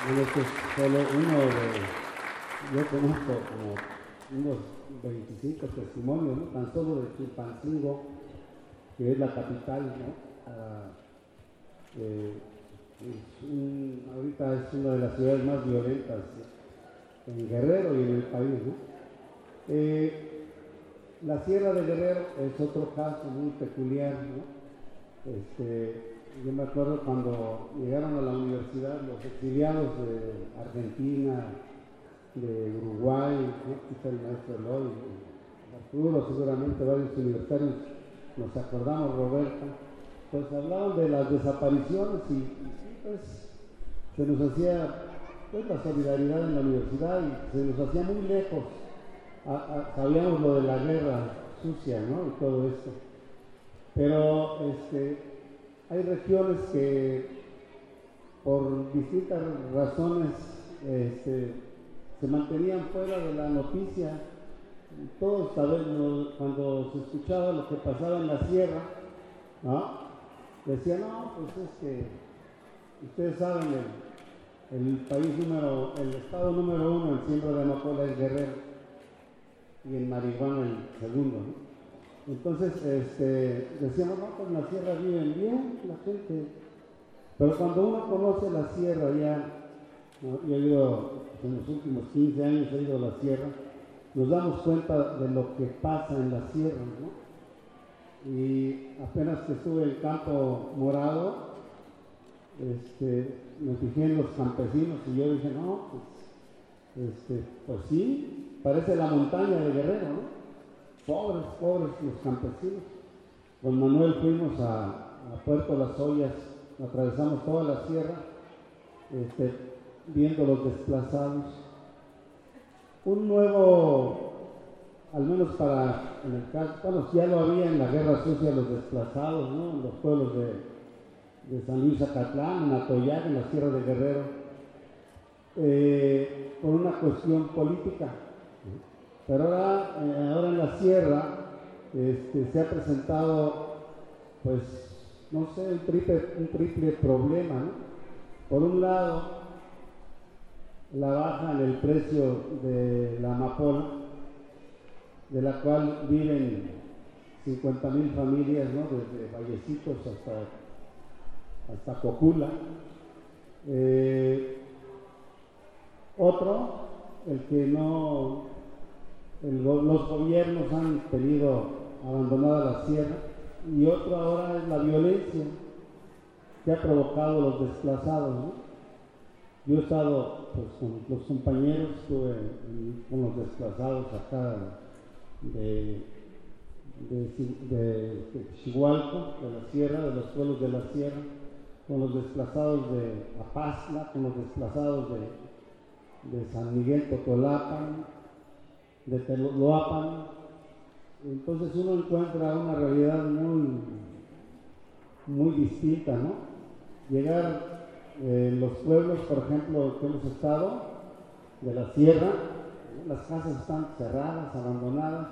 Bueno, este es solo uno yo conozco como unos 25 testimonios, ¿no? Tan solo de Chilpancingo, que es la capital, ¿no? Ahorita es una de las ciudades más violentas en Guerrero y en el país, ¿no? La Sierra de Guerrero es otro caso muy peculiar, ¿no? Yo me acuerdo cuando llegaron a la universidad los exiliados de Argentina, de Uruguay, ¿no? Aquí está el maestro Eloy, Arturo, seguramente varios universitarios nos acordamos, Roberta, pues hablaban de las desapariciones y sí, pues se nos hacía pues la solidaridad en la universidad y se nos hacía muy lejos. Sabíamos lo de la guerra sucia, ¿no? Y todo esto. Pero hay regiones que por distintas razones se mantenían fuera de la noticia. Todos sabemos, cuando se escuchaba lo que pasaba en la sierra, ¿no? Decían, no, pues es que ustedes saben, el estado número 1 en siembra de amapola es Guerrero y en marihuana el segundo, ¿no? Entonces decíamos, no, pues en la sierra viven bien la gente, pero cuando uno conoce la sierra ya, ¿no? Yo he ido, en los últimos 15 años he ido a la sierra, nos damos cuenta de lo que pasa en la sierra, ¿no? Y apenas que estuve en Campo Morado, me fijé en los campesinos y yo dije, no, pues sí, parece la montaña de Guerrero, ¿no? Pobres los campesinos. Con Manuel fuimos a Puerto Las Ollas, atravesamos toda la sierra, viendo los desplazados. Un nuevo, al menos en el caso, bueno, ya lo había en la Guerra Sucia los desplazados, ¿no? En los pueblos de San Luis Acatlán, en Atoyac, en la Sierra de Guerrero, por una cuestión política. Pero ahora en la sierra se ha presentado, pues, no sé, un triple problema, ¿no? Por un lado, la baja en el precio de la amapola, de la cual viven 50,000 familias, ¿no? Desde Vallecitos hasta Cocula. Otro, el que los gobiernos han tenido abandonada la sierra, y otro ahora es la violencia que ha provocado los desplazados, ¿no? Yo he estado pues, con los compañeros, estuve con los desplazados acá de Xihualco, de la sierra, de los pueblos de la sierra, con los desplazados de Apasla, con los desplazados de San Miguel Totolapan, de Teloloapan. Entonces uno encuentra una realidad muy distinta, ¿no? Llegar los pueblos, por ejemplo, que hemos estado, de la sierra, ¿no? Las casas están cerradas, abandonadas,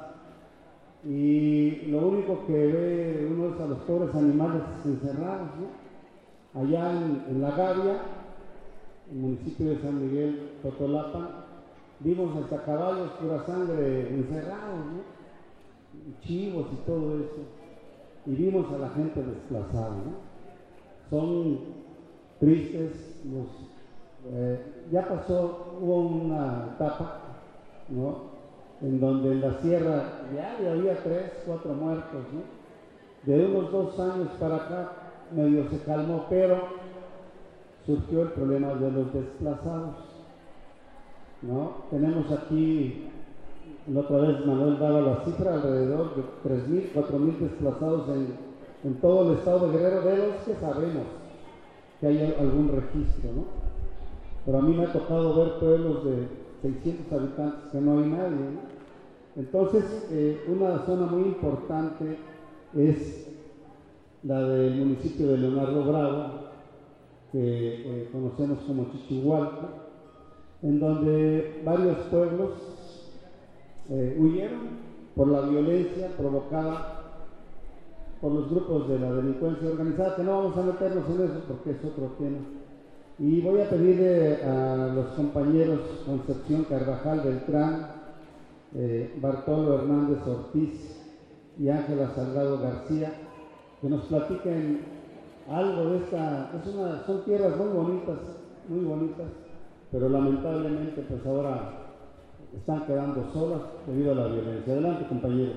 y lo único que ve uno es a los pobres animales encerrados, ¿no? Allá en La Gavia, el municipio de San Miguel Totolapan, vimos hasta caballos pura sangre encerrados, ¿no? Chivos y todo eso, y vimos a la gente desplazada, ¿no? Son tristes, ya pasó, hubo una etapa, ¿no? En donde en la sierra ya había 3, 4 muertos, ¿no? De unos 2 años para acá medio se calmó, pero surgió el problema de los desplazados, ¿no? Tenemos aquí, la otra vez Manuel daba la cifra, alrededor de 3,000, 4,000 desplazados en todo el estado de Guerrero, de los que sabemos que hay algún registro, ¿no? Pero a mí me ha tocado ver pueblos de 600 habitantes que no hay nadie, ¿no? Entonces, una zona muy importante es la del municipio de Leonardo Bravo, que conocemos como Chichihualco, en donde varios pueblos huyeron por la violencia provocada por los grupos de la delincuencia organizada, que no vamos a meternos en eso porque es otro tema. Y voy a pedirle a los compañeros Concepción Carvajal Beltrán, Bartolo Hernández Ortiz y Ángela Salgado García que nos platiquen algo de esta. Son tierras muy bonitas, pero lamentablemente pues ahora están quedando solas debido a la violencia. Adelante, compañeros.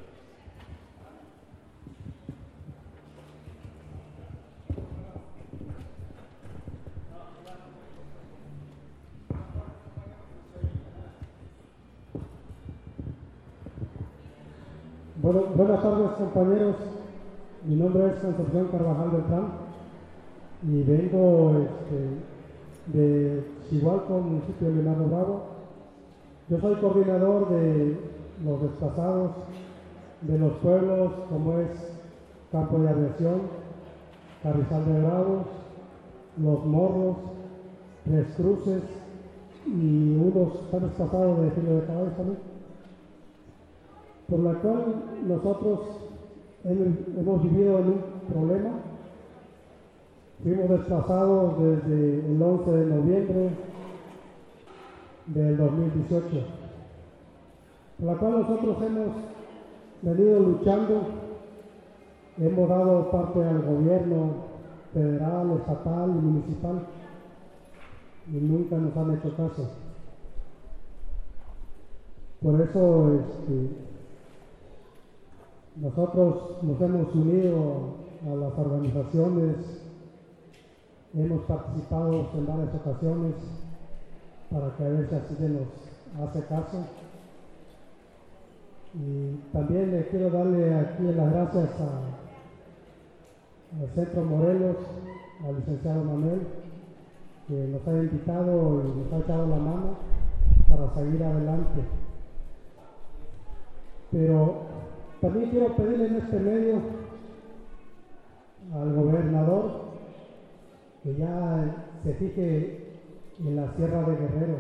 Bueno, buenas tardes, compañeros. Mi nombre es Concepción Carvajal Beltrán y vengo de Chihuahua, municipio de Leonardo Bravo. Yo soy coordinador de los desplazados de los pueblos como es Campo de Aviación, Carrizal de Bravos, Los Morros, Tres Cruces y unos están desplazados de Filo de Caballos también, por la cual nosotros hemos vivido en un problema. Fuimos desplazados desde el 11 de noviembre del 2018, por la cual nosotros hemos venido luchando, hemos dado parte al gobierno federal, estatal y municipal y nunca nos han hecho caso. Por eso nosotros nos hemos unido a las organizaciones, hemos participado en varias ocasiones para que a ver si así se nos hace caso. Y también le quiero darle aquí las gracias al Centro Morelos, al licenciado Manuel, que nos ha invitado y nos ha echado la mano para seguir adelante. Pero también quiero pedirle en este medio al gobernador que ya se fije en la Sierra de Guerrero,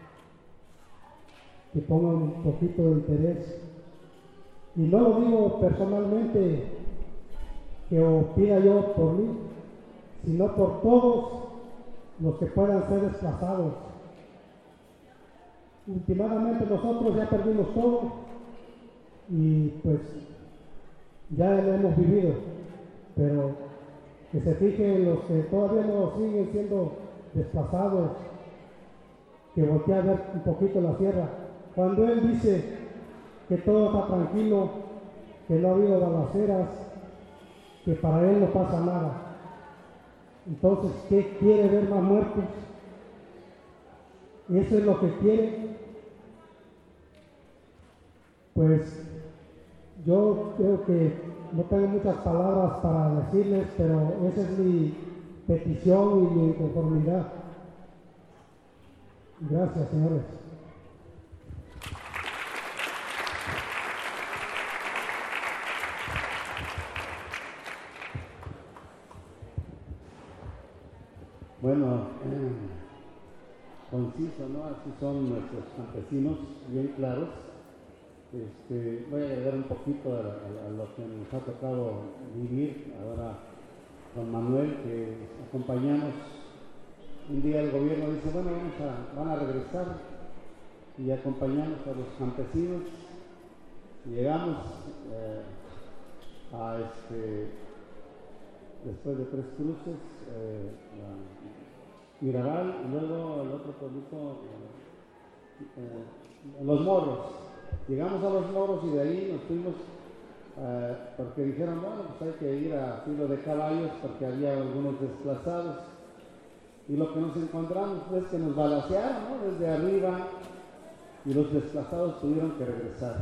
que ponga un poquito de interés. Y no lo digo personalmente que opina yo por mí, sino por todos los que puedan ser desplazados. Últimamente nosotros ya perdimos todo y pues ya lo hemos vivido, pero que se fijen los que todavía no siguen siendo desplazados, que volteen a ver un poquito la sierra. Cuando él dice que todo está tranquilo, que no ha habido balaceras, que para él no pasa nada, entonces ¿qué quiere ver más muertos? ¿Eso es lo que quiere? Pues yo creo que no tengo muchas palabras para decirles, pero esa es mi petición y mi inconformidad. Gracias, señores. Bueno, conciso, ¿no? Así son nuestros campesinos, bien claros. Voy a agregar un poquito a lo que nos ha tocado vivir ahora con Manuel, que acompañamos. Un día el gobierno dice, bueno, van a regresar, y acompañamos a los campesinos. Llegamos después de Tres Cruces, Mirabal, y luego el otro pueblito, Los Morros. Llegamos a Los Morros y de ahí nos fuimos porque dijeron, bueno, pues hay que ir a Filo de Caballos porque había algunos desplazados. Y lo que nos encontramos fue que nos balacearon, ¿no?, desde arriba, y los desplazados tuvieron que regresar.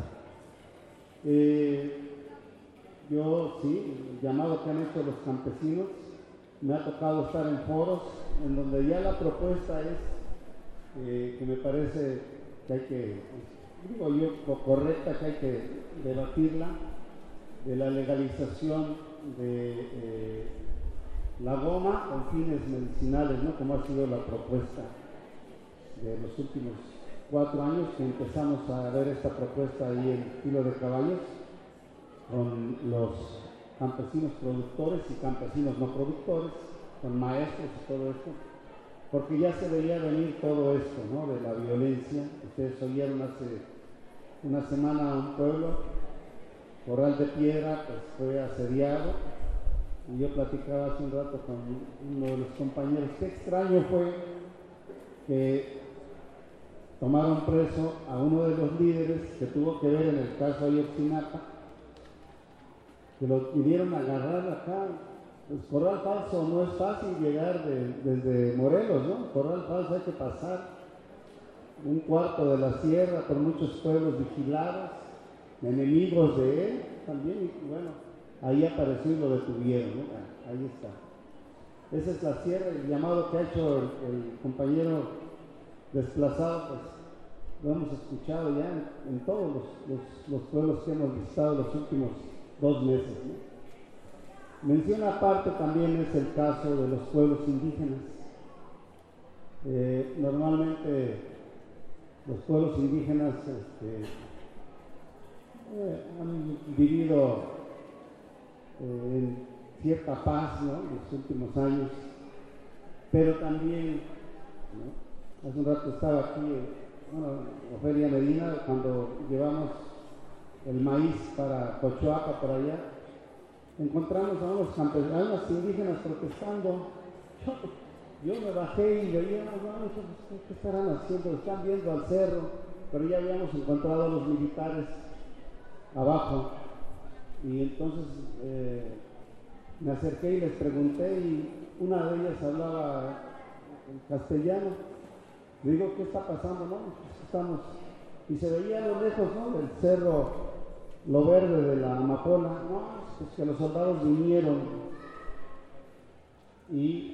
Yo, sí, el llamado que han hecho los campesinos, me ha tocado estar en foros en donde ya la propuesta es que me parece que hay que, digo yo, correcta, que hay que debatirla, de la legalización de la goma con fines medicinales, ¿no?, como ha sido la propuesta de los últimos 4 años que empezamos a ver esta propuesta ahí en Filo de Caballos, con los campesinos productores y campesinos no productores, con maestros y todo esto. porque ya se veía venir todo esto, ¿no? De la violencia. Ustedes oyeron hace una semana a un pueblo, Corral de Piedra, pues fue asediado, y yo platicaba hace un rato con uno de los compañeros, qué extraño fue que tomaron preso a uno de los líderes que tuvo que ver en el caso Ayotzinapa, que lo pidieron agarrar acá. Pues Corral Falso no es fácil llegar desde Morelos, ¿no? Corral Falso hay que pasar un cuarto de la sierra por muchos pueblos vigilados, enemigos de él también, y bueno, ahí apareció y lo detuvieron, ¿no? Ahí está. Esa es la sierra, el llamado que ha hecho el compañero desplazado, pues lo hemos escuchado ya en todos los pueblos que hemos visitado los últimos 2 meses, ¿no? Mención aparte también es el caso de los pueblos indígenas. Normalmente los pueblos indígenas han vivido en cierta paz, ¿no? En los últimos años, pero también, ¿no? Hace un rato estaba aquí, Ofelia Medina, cuando llevamos el maíz para Cochoaca, por allá, encontramos a unos indígenas protestando. Yo me bajé y veía, ¿qué estarán haciendo? Están viendo al cerro, pero ya habíamos encontrado a los militares abajo. Y entonces me acerqué y les pregunté, y una de ellas hablaba en castellano. Le digo, ¿qué está pasando? No, pues estamos. Y se veía a lo lejos, ¿no? Del cerro, lo verde de la amapola. No, pues que los soldados vinieron y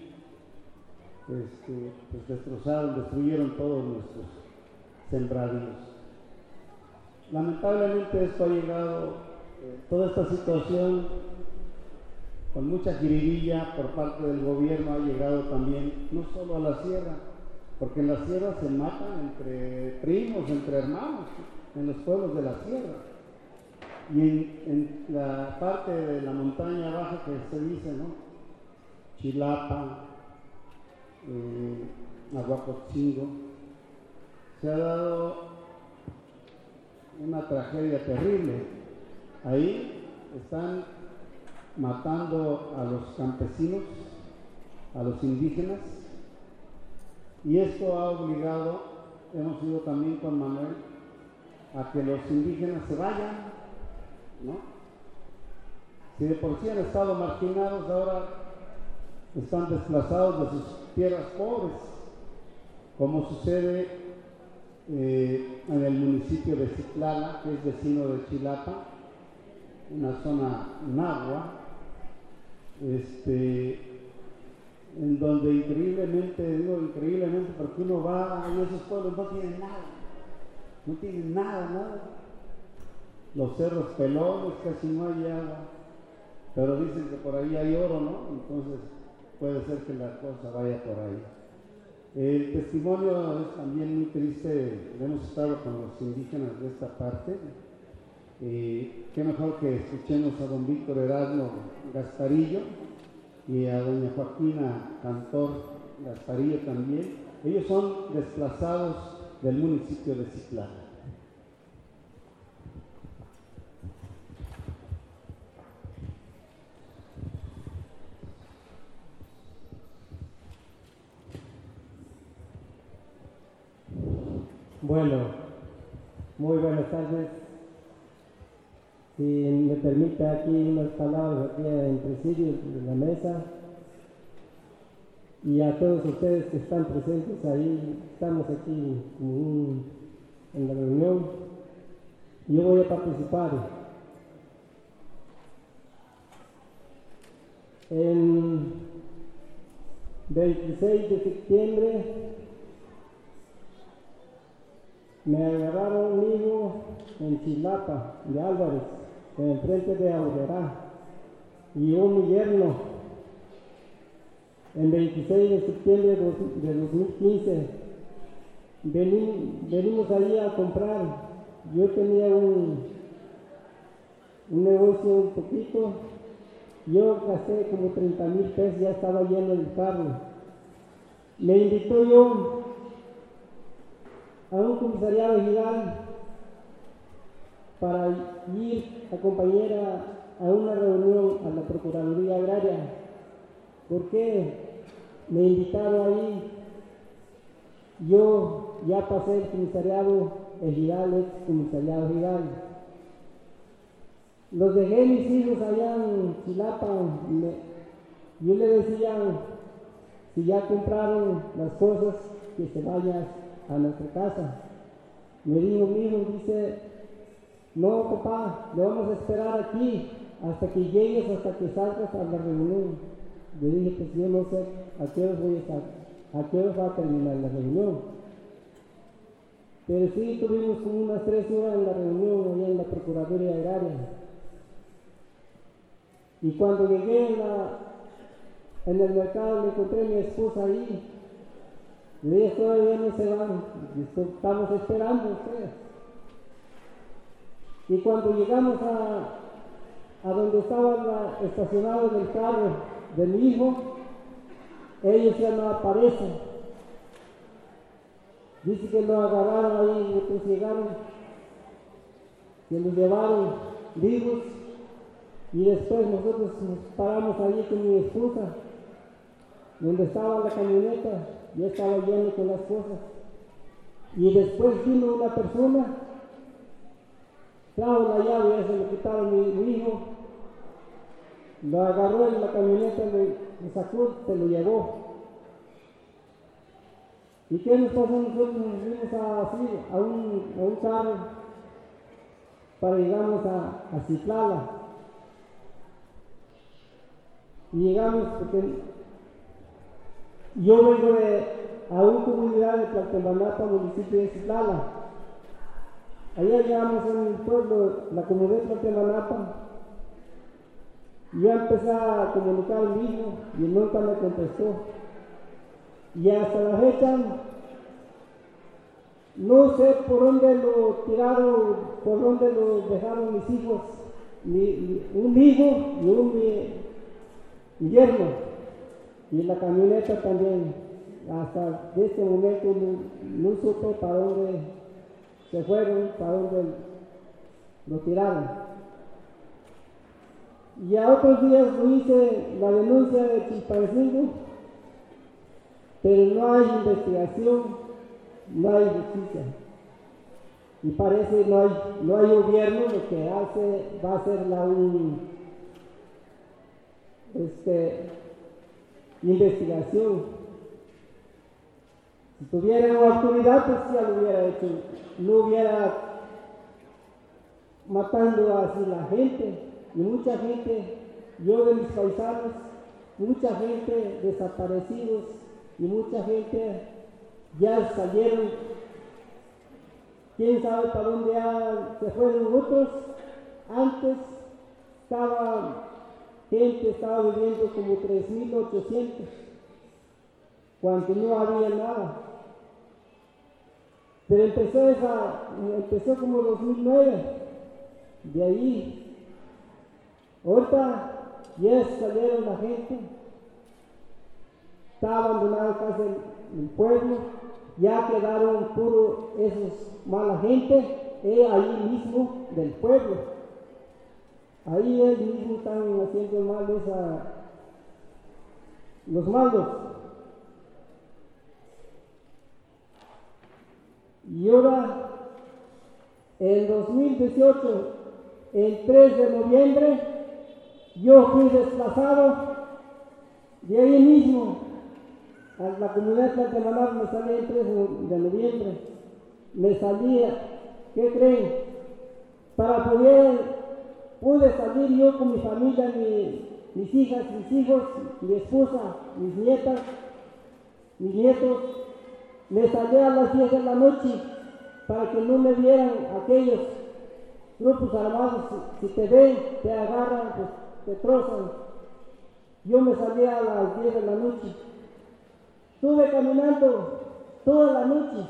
pues destruyeron todos nuestros sembradíos. Lamentablemente esto ha llegado, toda esta situación, con mucha jiribilla por parte del gobierno, ha llegado también no solo a la sierra, porque en la sierra se matan entre primos, entre hermanos, en los pueblos de la sierra. Y en la parte de la montaña baja que se dice, ¿no? Chilapa, Aguacotzingo, se ha dado una tragedia terrible. Ahí están matando a los campesinos, a los indígenas, y esto ha obligado, hemos ido también con Manuel, a que los indígenas se vayan, ¿no? Si de por sí han estado marginados, ahora están desplazados de sus tierras pobres, como sucede en el municipio de Citlala, que es vecino de Chilapa, una zona náhua, en donde increíblemente, porque uno va y esos pueblos no tienen nada. Los cerros pelones, casi no hay agua, pero dicen que por ahí hay oro, ¿no? Entonces puede ser que la cosa vaya por ahí. El testimonio es también muy triste. Hemos estado con los indígenas de esta parte. Qué mejor que escuchemos a don Víctor Erasmo Gasparillo y a doña Joaquina Cantor Gasparillo también. Ellos son desplazados del municipio de Citlala. Bueno, muy buenas tardes. Si me permite aquí unas palabras aquí en presidio de la mesa, y a todos ustedes que están presentes ahí, estamos aquí en la reunión. Yo voy a participar. En 26 de septiembre me agarraron un hijo en Chilapa de Álvarez, enfrente de Aurrera, y un yerno. En 26 de septiembre de 2015 venimos allí a comprar. Yo tenía un negocio un poquito. Yo gasté como 30,000 pesos, ya estaba lleno el carro. me invitó yo a un comisariado ejidal para ir acompañar a una reunión a la Procuraduría Agraria. ¿Por qué me invitaron ahí? Yo ya pasé el comisariado ejidal, ex comisariado ejidal. Los dejé mis hijos allá en Chilapa. Yo le decía, si ya compraron las cosas, que se vayan a nuestra casa. Me dijo mi hijo, dice, no papá, le vamos a esperar aquí hasta que llegues, hasta que salgas a la reunión. Le dije, pues yo no sé a qué hora voy a estar, a qué hora va a terminar la reunión. Pero sí tuvimos como unas 3 horas en la reunión allá en la Procuraduría Agraria. Y cuando llegué en el mercado me encontré a mi esposa ahí. Le dije, todavía no se van, estamos esperando a ustedes. Y cuando llegamos a donde estaba estacionado el carro de mi hijo, ellos ya no aparecen. Dice que lo agarraron ahí, lo llegaron, que lo llevaron vivos. Y después nosotros nos paramos allí con mi esposa, donde estaba la camioneta, ya estaba lleno con las cosas. Y después vino una persona, trajo la llave, ya se lo quitaron mi hijo, lo agarró en la camioneta, lo sacó, se lo llevó. ¿Y qué nos pasó? Nosotros nos fuimos a un carro para llegamos a Citlala. Y llegamos porque yo vengo a una comunidad de Tlaltemanapa, municipio de Citlala. Allá llegamos en el pueblo, la comunidad de Tlaltemanapa. Y yo empecé a comunicar al hijo y él nunca me contestó. Y hasta la fecha, no sé por dónde lo tiraron, por dónde lo dejaron mis hijos, un hijo y un yerno, y la camioneta también. Hasta este momento no supe para dónde se fueron, para dónde lo tiraron. Y a otros días hice la denuncia de Chilpancingo, pero no hay investigación, no hay justicia. Y parece no hay gobierno, lo que va a ser investigación. Si tuviera autoridad, pues ya lo hubiera hecho, no hubiera matando así la gente. Y mucha gente, yo de mis paisanos, mucha gente desaparecidos y mucha gente ya salieron, quién sabe para dónde se fueron otros. Antes estaba viviendo como 3.800, cuando no había nada. Pero empezó como 2009, de ahí. Ahorita ya salieron la gente, está abandonado casi el pueblo, ya quedaron puro esos mala gente, ahí mismo del pueblo. Ahí ellos mismos están haciendo mal los malos. Y ahora, en 2018, el 3 de noviembre, yo fui desplazado de ahí mismo a la comunidad de Tlaltemanapa. Me salí el 3 de noviembre. Me salía, ¿qué creen? Pude salir yo con mi familia, mis hijas, mis hijos, mi esposa, mis nietas, mis nietos. Me salí a las 10 de la noche para que no me vieran aquellos grupos armados. Si te ven, te agarran, pues te trozan. Yo me salí a las 10 de la noche. Estuve caminando toda la noche.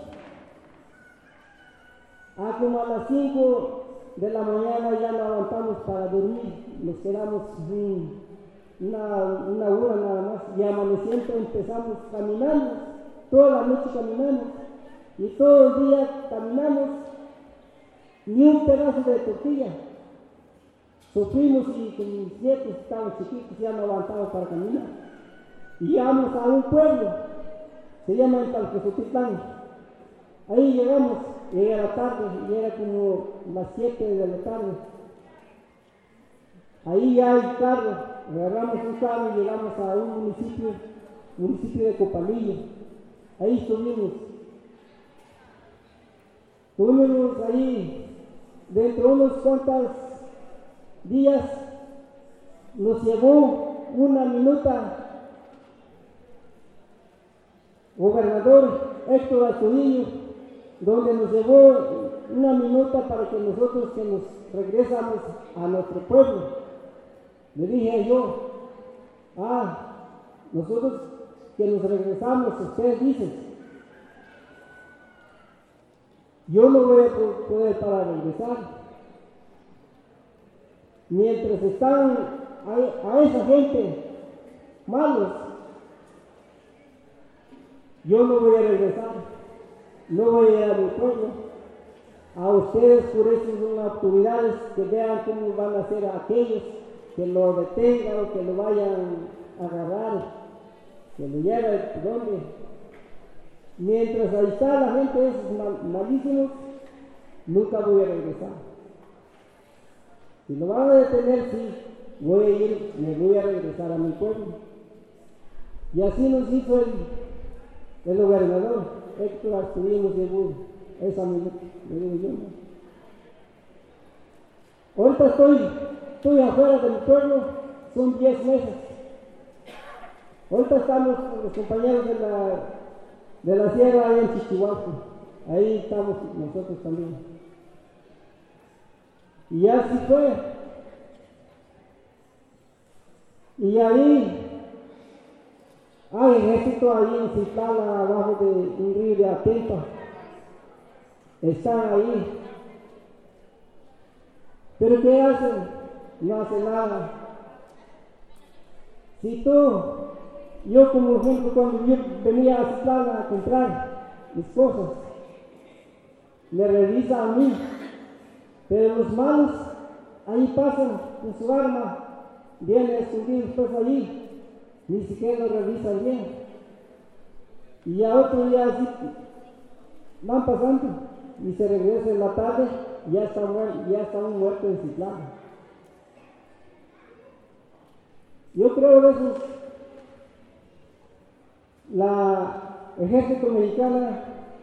Como a las 5 de la mañana ya no aguantamos para dormir. Nos quedamos una hora nada más. Y amaneciendo empezamos caminando toda la noche caminamos, y todo el día caminamos, ni un pedazo de tortilla. Sufrimos y con mis nietos estaban chiquitos, ya no aguantaban para caminar. Y llegamos a un pueblo, se llama Talquezotitlán. Ahí llegamos, llegué a la tarde, y era como las 7 de la tarde. Ahí ya hay carro, agarramos un carro y llegamos a un municipio de Copalillo. Ahí estuvimos ahí, dentro de unos cuantos días, nos llevó una minuta gobernador Héctor Astudillo, donde nos llevó una minuta para que nosotros que nos regresamos a nuestro pueblo. Le dije yo, nosotros que nos regresamos, ustedes dicen, yo no voy a poder para regresar. Mientras están a esa gente malos, yo no voy a regresar, no voy a ir a mi pueblo. A ustedes por eso son autoridades que vean cómo van a hacer a aquellos que lo detengan o que lo vayan a agarrar, que lo lleven donde. Mientras ahí está la gente esos malísimos, nunca voy a regresar. Si lo van a detener, sí, voy a ir, me voy a regresar a mi pueblo. Y así nos hizo el gobernador Héctor Astudillo, nos llevó esa minuta, me digo yo, ¿no? Ahorita estoy afuera de mi pueblo, son 10 meses. Ahorita estamos con los compañeros de la sierra ahí en Chichihuahua. Ahí estamos nosotros también. Y así fue. Y ahí hay ejército ahí en Citlala, abajo de un río de Atempa. Están ahí. ¿Pero qué hacen? No hacen nada. Si yo como ejemplo, cuando yo venía a Citlala a comprar mis cosas, me revisa a mí, pero los malos ahí pasan con su arma, vienen escondidos pues allí, ni siquiera lo revisan bien. Y ya otro día así van pasando y se regresan en la tarde y ya están muertos en Citlala. Yo creo que eso, la ejército mexicana,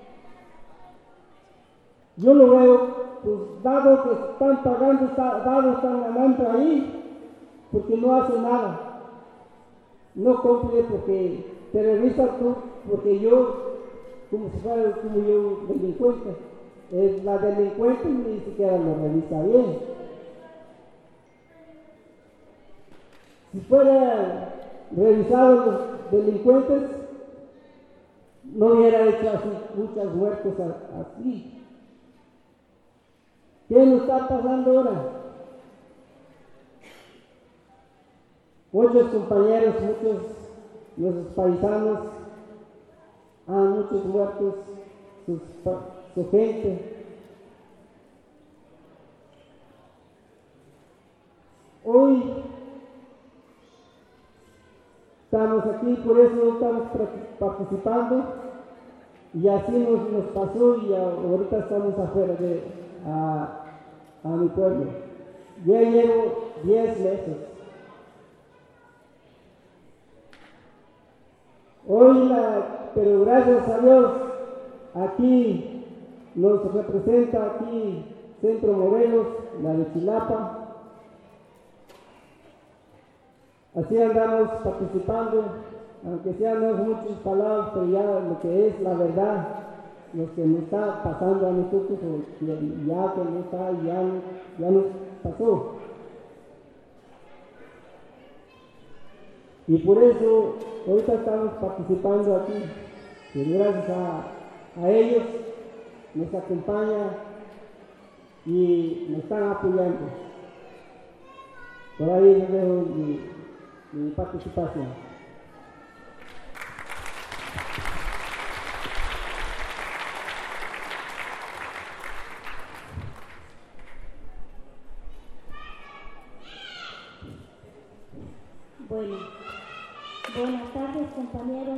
yo lo veo, pues dado que están pagando, están ganando ahí, porque no hacen nada, no cumple porque te revisan tú, porque yo, como si fuera como yo delincuente, la delincuente ni siquiera lo revisa bien. Si fuera revisado los delincuentes, no hubiera hecho así muchas muertes así. ¿Qué nos está pasando ahora? Muchos compañeros, muchos nuestros paisanos, muchos muertos, su gente. Hoy estamos aquí, por eso estamos participando, y así nos pasó, y ahorita estamos afuera a mi pueblo. Ya llevo 10 meses. Hoy, pero gracias a Dios, aquí nos representa aquí Centro Morelos, la de Chilapa. Así andamos participando, aunque sean no muchas palabras, pero ya lo que es la verdad, lo que nos está pasando a nosotros, ya que no está, ya nos pasó. Y por eso ahorita estamos participando aquí, que gracias a ellos nos acompañan y nos están apoyando. Por ahí les dejo mi participación. Bueno, buenas tardes, compañeros.